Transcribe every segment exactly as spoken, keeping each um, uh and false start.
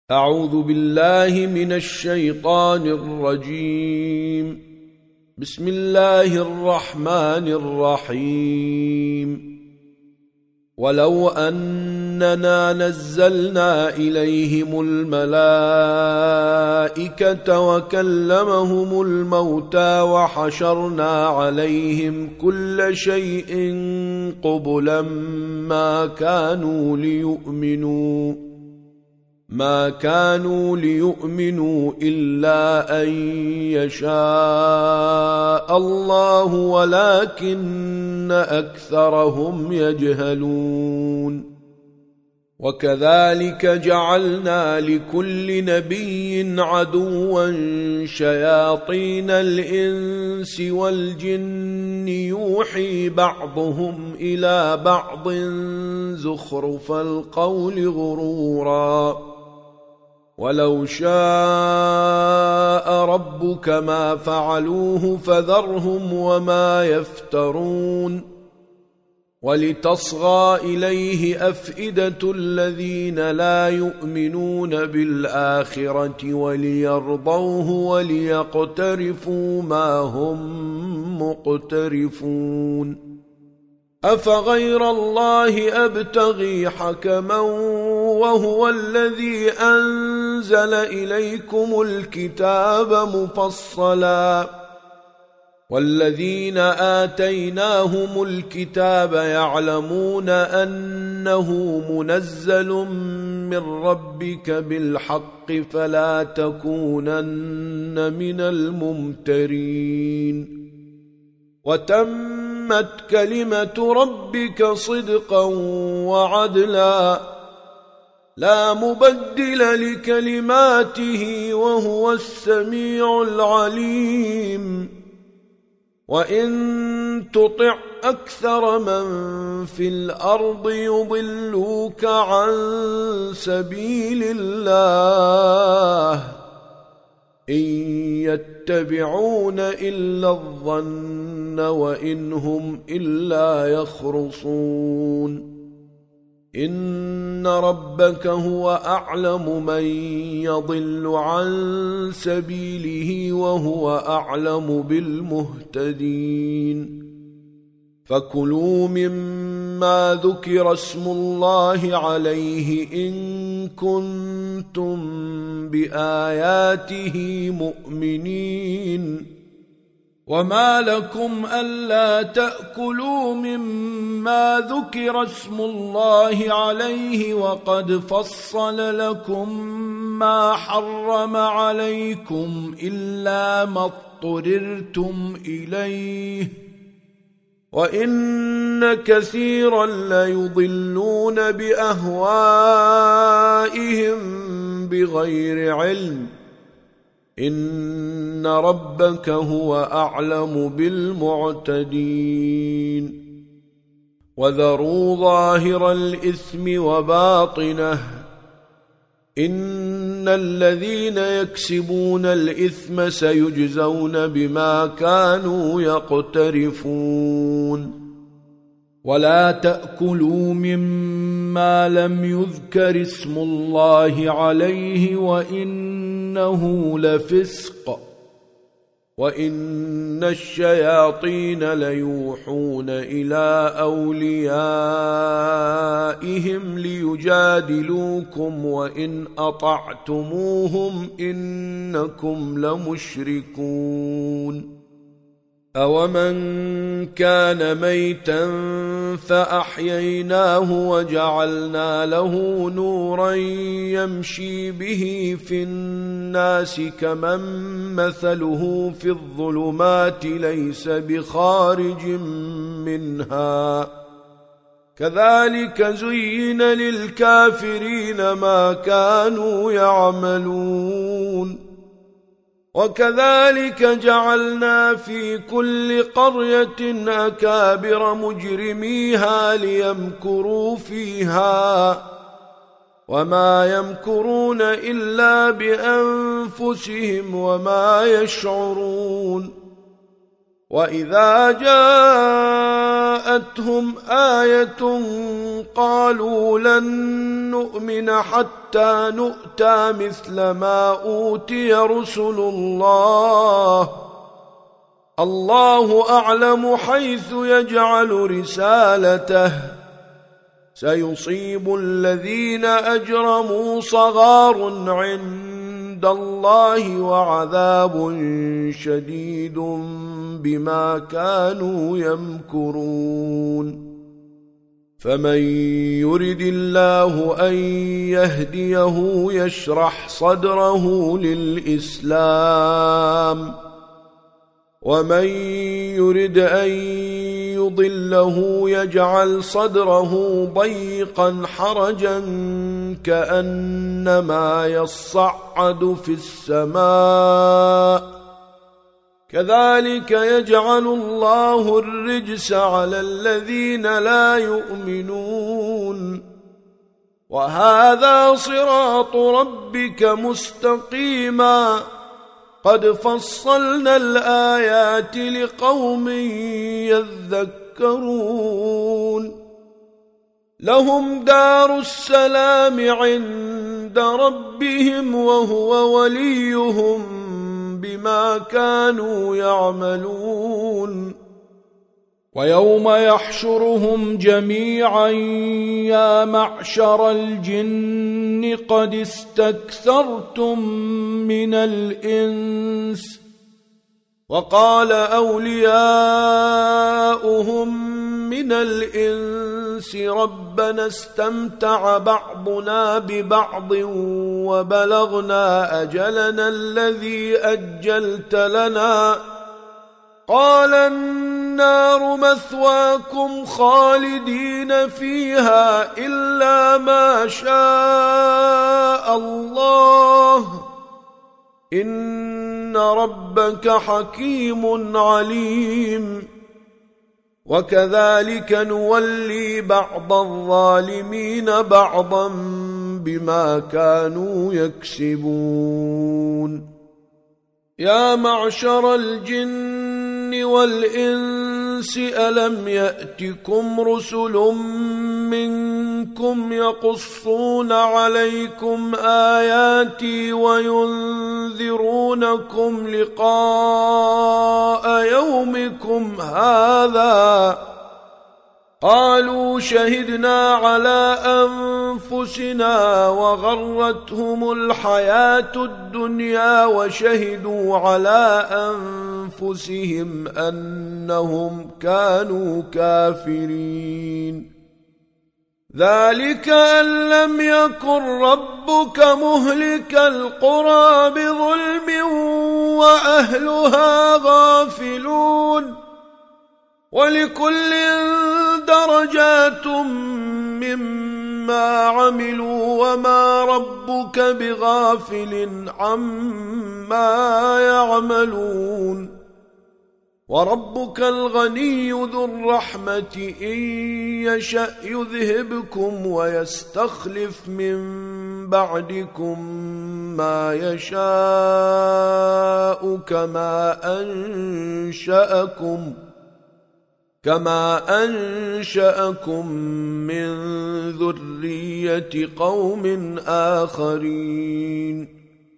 أعوذ بالله من الشيطان الرجيم. بسم الله الرحمن الرحيم. ولو أننا نزلنا إليهم الملائكة وكلمهم الموتى وحشرنا عليهم كل شيء قبلا ما كانوا ليؤمنوا ما كانوا ليؤمنوا إلا أن يشاء الله ولكن أكثرهم يجهلون. وكذلك جعلنا لكل نبي عدوا شياطين الإنس والجن يوحي بعضهم إلى بعض زخرف القول غرورا ولو شاء ربك ما فعلوه فذرهم وما يفترون. ولتصغى إليه أفئدة الذين لا يؤمنون بالآخرة وليرضوه وليقترفوا ما هم مقترفون. أفغير الله أبتغي حكما وهو الذي أنزل إليكم الكتاب مفصلا والذين آتيناهم الكتاب يعلمون أنه منزل من ربك بالحق فلا تكونن من الممترين. وتمت كلمة ربك صدقا وعدلا لا مبدل لكلماته وهو السميع العليم. وإن تطع أكثر من في الأرض يضلوك عن سبيل الله إن يتبعون إلا الظن وإن هم إلا يخرصون. إن ربك هو أعلم من يضل عن سبيله وهو أعلم بالمهتدين. فكلوا مما ذكر اسم الله عليه إن كنتم بآياته مؤمنين. وما لكم ألا تأكلوا مما ذكر اسم الله عليه وقد فصل لكم ما حرم عليكم إلا ما اضطررتم إليه وإن كثيرا ليضلون بأهوائهم بغير علم. إن ربك هو أعلم بالمعتدين. وذروا ظاهر الإثم وباطنه إن الذين يكسبون الإثم سيجزون بما كانوا يقترفون. ولا تأكلوا مما لم يذكر اسم الله عليه وإنه لفسق وإن الشياطين ليوحون إلى أوليائهم ليجادلوكم وإن أطعتموهم إنكم لمشركون. أومن كان ميتا فأحييناه وجعلنا له نورا يمشي به في الناس كمن مثله في الظلمات ليس بخارج منها كذلك زين للكافرين ما كانوا يعملون. وكذلك جعلنا في كل قرية أكابر مجرميها ليمكروا فيها وما يمكرون إلا بأنفسهم وما يشعرون. وإذا جاءتهم آية قالوا لن نؤمن حتى نؤتى مثل ما أوتي رسل الله الله أعلم حيث يجعل رسالته سيصيب الذين أجرموا صغار عند الله وعذاب شديد بما كانوا يمكرون فمن يرد الله أن يهديه يشرح صدره للإسلام ومن يرد أن يضله يجعل صدره ضيقا حرجا كأنما يصعد في السماء كذلك يجعل الله الرجس على الذين لا يؤمنون وهذا صراط ربك مستقيما قد فصلنا الآيات لقوم يذكرون لهم دار السلام عند ربهم وهو وليهم بما كانوا يعملون ويوم يحشرهم جميعا يا معشر الجن قد استكثرتم من الإنس وقال أولياؤهم من الإنس ربنا استمتع بعضنا ببعض وبلغنا أجلنا الذي أجلت لنا قال النار مثواكم خالدين فيها إلا ما شاء الله إن ربك حكيم عليم وكذلك نولي بعض الظالمين بعضا بما كانوا يكسبون يا معشر الجن والإنس ألم يأتكم رسل منكم يقصون عليكم آياتي وينذرونكم لقاء يومكم هذا قالوا شهدنا على أنفسنا وغرتهم الحياة الدنيا وشهدوا على أنفسهم أنهم كانوا كافرين ذلك أن لم يكن ربك مهلك القرى بظلم وأهلها غافلون ولكل درجات مما عملوا وما ربك بغافل عما يعملون وربك الغني ذو الرحمة إن يشأ يذهبكم ويستخلف من بعدكم ما يشاء كما أنشأكم كما أنشأكم من ذرية قوم آخرين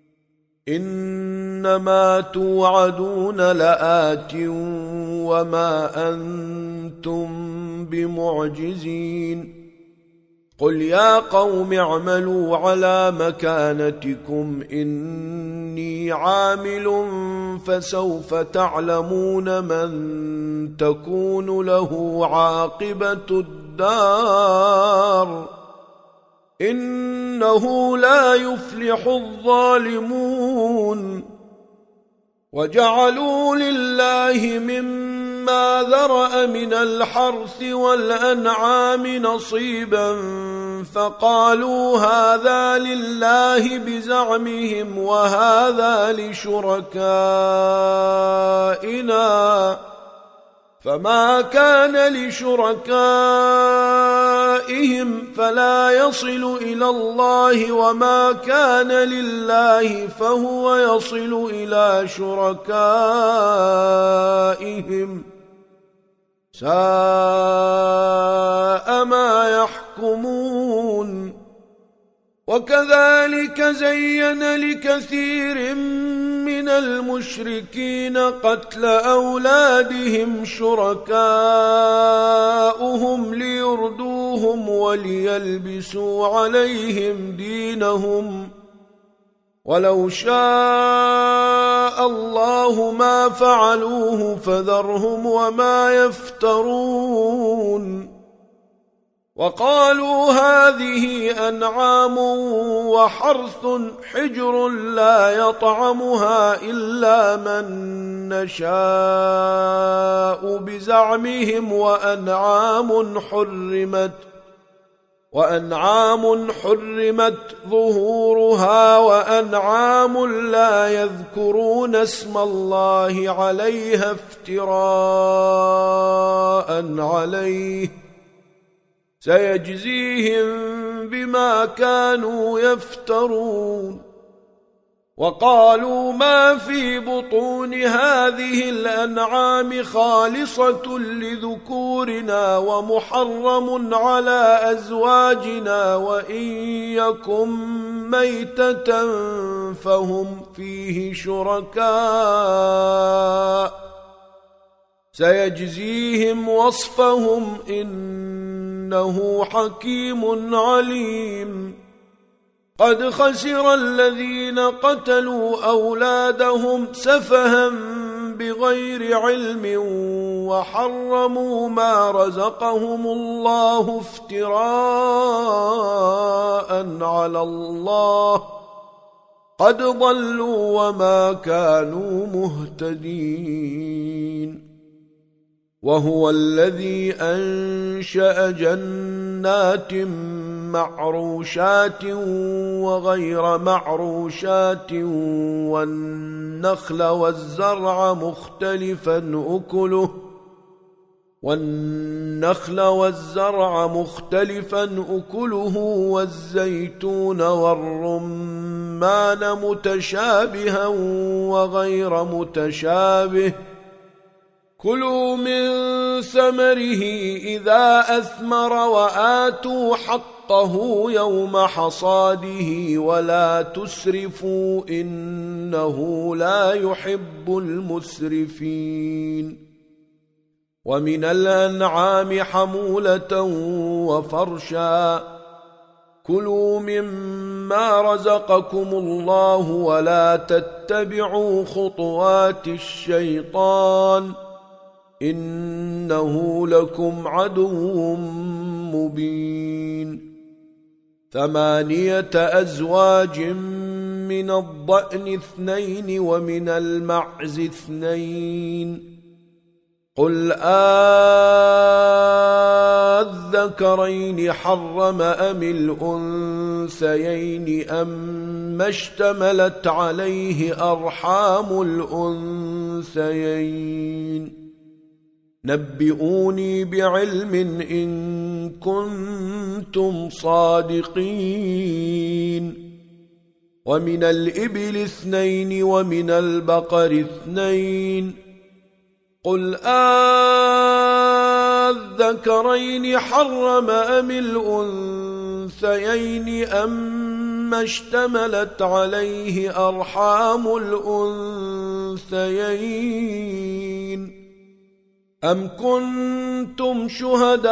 إنما توعدون لآت وما أنتم بمعجزين قل يا قوم اعملوا على مكانتكم إني عامل فسوف تعلمون من تكون له عاقبة الدار إنه لا يفلح الظالمون وجعلوا لله مما ذرأ من الحرث والأنعام نصيبا فقالوا هذا لله بزعمهم وهذا لشركائنا فما كان لشركائهم فلا يصل إلى الله وما كان لله فهو يصل إلى شركائهم ساء ما يحكمون وكذلك زين لكثير من المشركين قتل أولادهم شركاؤهم ليردوهم وليلبسوا عليهم دينهم ولو شاء الله ما فعلوه فذرهم وما يفترون وقالوا هذه أنعام وحرث حجر لا يطعمها إلا من نشاء بزعمهم وأنعام حرمت وأنعام حرمت ظهورها وأنعام لا يذكرون اسم الله عليها افتراء عليه سيجزيهم بما كانوا يفترون وقالوا ما في بطون هذه الأنعام خالصة لذكورنا ومحرم على أزواجنا وإن يكن ميتة فهم فيه شركاء سيجزيهم وصفهم إنه حكيم عليم قد خسر الذين قتلوا أولادهم سفها بغير علم وحرموا ما رزقهم الله افتراء على الله قد ضلوا وما كانوا مهتدين وهو الذي أنشأ جنات معروشات وغير معروشات والنخل والزرع مختلفا أكله والنخل والزرع مختلفا أكله والزيتون والرمان متشابها وغير متشابه كلوا من ثمره إذا أثمر وآتوا حقه يوم حصاده ولا تسرفوا إنه لا يحب المسرفين ومن الأنعام حمولة وفرشا كلوا مما رزقكم الله ولا تتبعوا خطوات الشيطان إنه لكم عدو مبين ثمانية أزواج من الضأن اثنين ومن المعز اثنين قل آذكرين حرم أم الأنثيين أما اشتملت عليه أرحام الأنثيين نبئوني بعلم إن كنتم صادقين ومن الإبل اثنين ومن البقر اثنين قل آذكرين حرم أم الأنثيين أما اشتملت عليه أرحام الأنثيين أم كنتم شهداء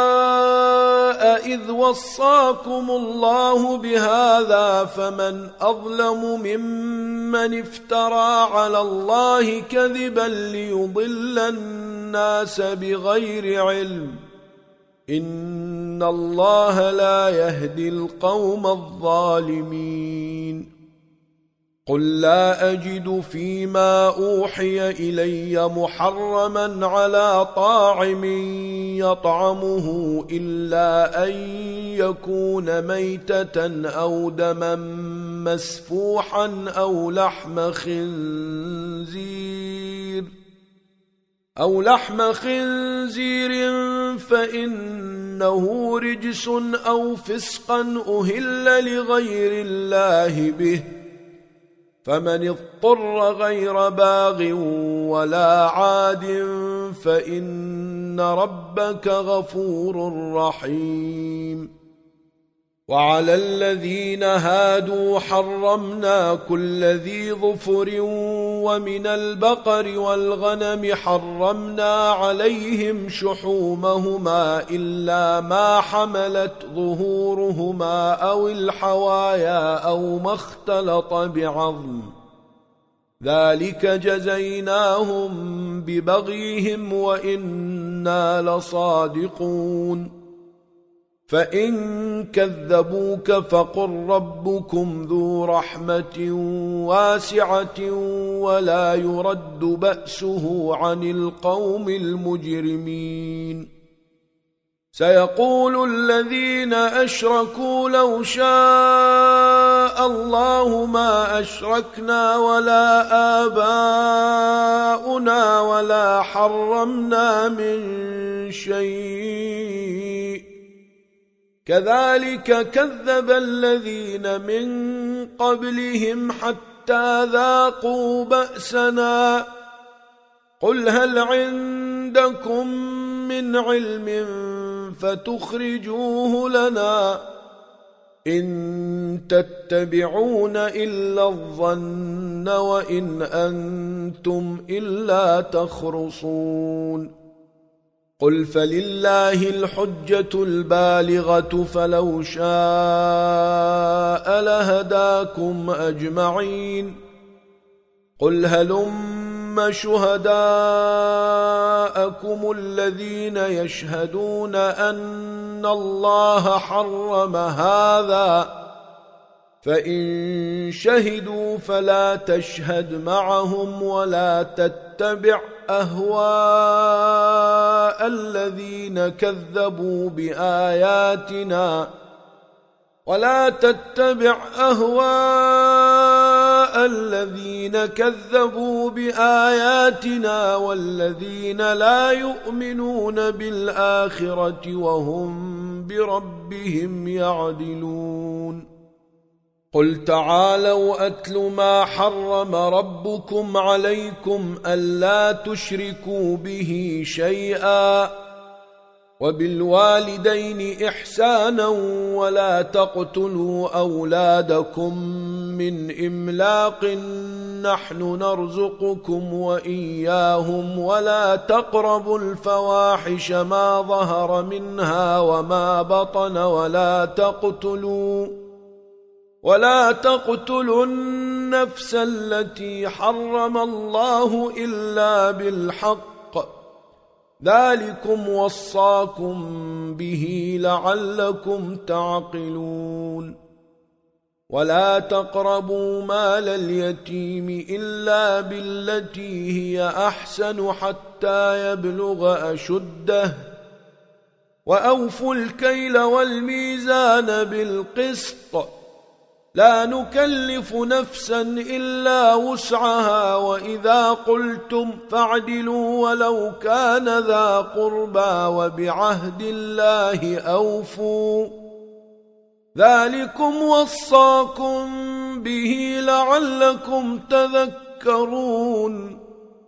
إذ وصاكم الله بهذا فمن أظلم ممن افترى على الله كذبا ليضل الناس بغير علم إن الله لا يهدي القوم الظالمين قل لا أجد فيما أوحي إلي محرما على طاعم يطعمه إلا أن يكون ميتة أو دما مسفوحا أو لحم خنزير أو لحم خنزير فإنه رجس أو فسقا أهل لغير الله به، فمن اضطر غير باغ ولا عاد فإن ربك غفور رحيم. وعلى الذين هادوا حرمنا كل ذي ظفر، ومن البقر والغنم حرمنا عليهم شحومهما إلا ما حملت ظهورهما أو الحوايا أو ما اختلط بعظم، ذلك جزيناهم ببغيهم وإنا لصادقون. فإن كذبوك فقل ربكم ذو رحمة واسعة ولا يرد بأسه عن القوم المجرمين. سيقول الذين أشركوا لو شاء الله ما أشركنا ولا آباؤنا ولا حرمنا من شيء، كذلك كذب الذين من قبلهم حتى ذاقوا بأسنا. قل هل عندكم من علم فتخرجوه لنا؟ إن تتبعون إلا الظن وإن أنتم إلا تخرصون. قل فلله الحجة البالغة فلو شاء لهداكم أجمعين. قل هلم شهداءكم الذين يشهدون أن الله حرم هذا، فإن شهدوا فلا تشهد معهم ولا تتبع أهواء الذين كذبوا بآياتنا ولا تتبع أهواء الذين كذبوا بآياتنا والذين لا يؤمنون بالآخرة وهم بربهم يعدلون. قل تعالوا أتل ما حرم ربكم عليكم ألا تشركوا به شيئا، وبالوالدين إحسانا، ولا تقتلوا أولادكم من إملاق، نحن نرزقكم وإياهم، ولا تقربوا الفواحش ما ظهر منها وما بطن، ولا تقتلوا ولا تقتلوا النفس التي حرم الله إلا بالحق، ذلكم وصاكم به لعلكم تعقلون. ولا تقربوا مال اليتيم إلا بالتي هي أحسن حتى يبلغ أشده، وأوفوا الكيل والميزان بالقسط، لا نكلف نفسا إلا وسعها، وإذا قلتم فاعدلوا ولو كان ذا قربى، وبعهد الله أوفوا، ذلكم وصاكم به لعلكم تذكرون.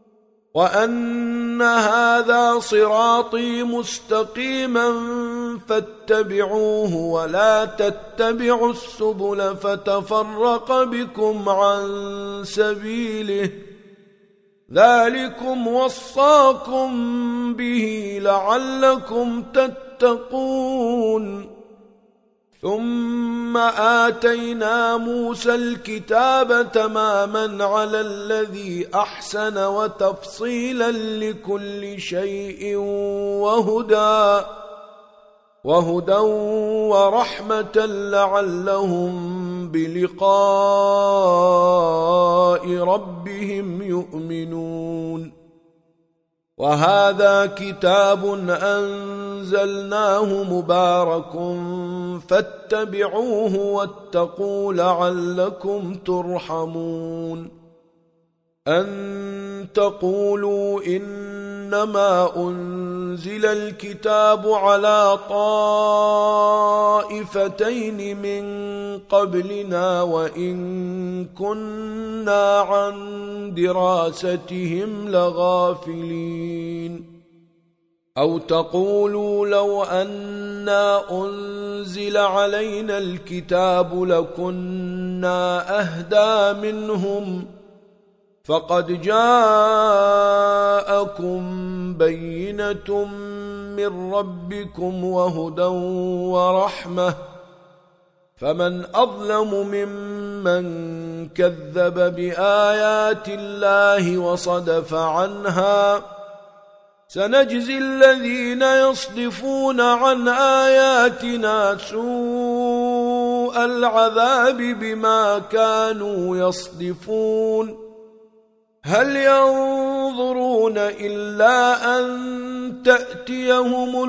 وأن هذا صراطي مستقيما فاتبعوه، ولا تتبعوا السبل فتفرق بكم عن سبيله، ذلكم وصاكم به لعلكم تتقون. ثم آتينا موسى الكتاب تماما على الذي أحسن وتفصيلا لكل شيء وهدى وهدى ورحمة لعلهم بلقاء ربهم يؤمنون. وهذا كتاب أنزلناه مبارك فاتبعوه واتقوا لعلكم ترحمون. أن تقولوا إنما أنزل الكتاب على طائفتين من قبلنا وإن كنا عن دراستهم لغافلين أو تقولوا لو أنا أنزل علينا الكتاب لكنا أهدى منهم فقد جاءكم بينة من ربكم وهدى ورحمة فمن أظلم ممن كذب بآيات الله وصدف عنها سنجزي الذين يصدفون عن آياتنا سوء العذاب بما كانوا يصدفون هل ينظرون إلا أن تأتيهم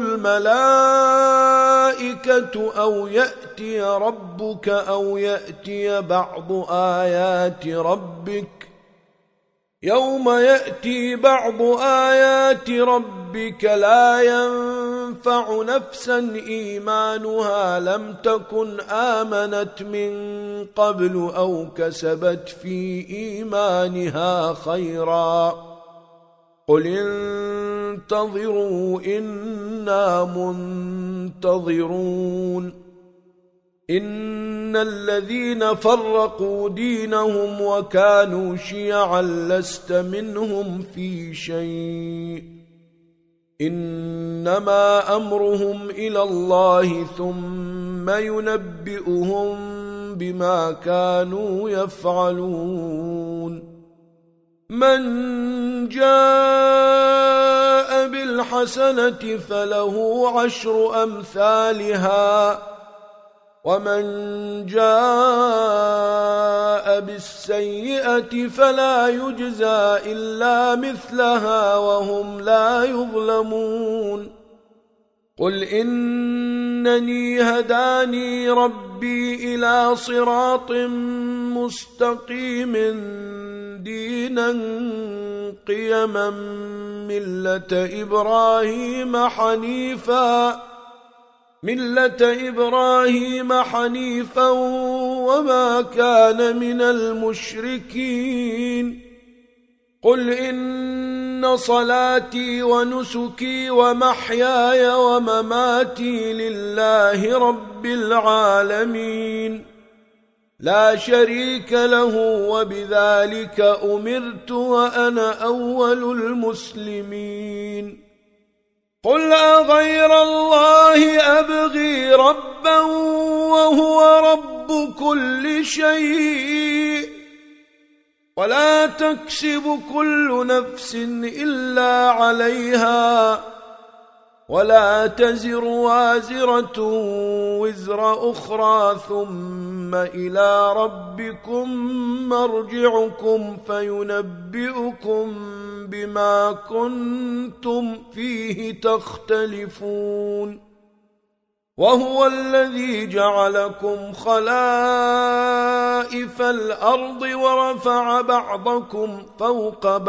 الملائكة أو يأتي ربك أو يأتي بعض آيات ربك يوم يأتي بعض آيات ربك لا ينفع نفسا إيمانها لم تكن آمنت من قبل أو كسبت في إيمانها خيرا قل انتظروا إنا منتظرون إن الذين فرقوا دينهم وكانوا شيعا لست منهم في شيء إنما أمرهم إلى الله ثم ينبئهم بما كانوا يفعلون من جاء بالحسنة فله عشر أمثالها ومن جاء بالسيئة فلا يجزى إلا مثلها وهم لا يظلمون قل إنني هداني ربي إلى صراط مستقيم دينا قيما ملة إبراهيم حنيفا ملة إبراهيم حنيفا وما كان من المشركين قل إن صلاتي ونسكي ومحياي ومماتي لله رب العالمين لا شريك له وبذلك أمرت وأنا أول المسلمين قل أغير الله أبغي ربا وهو رب كل شيء ولا تكسب كل نفس إلا عليها ولا تزر وازرة وزر أخرى ثم إلى ربكم مرجعكم فينبئكم بما كنتم فيه تختلفون وهو الذي جعلكم خلائف الأرض ورفع بعضكم فوق بعض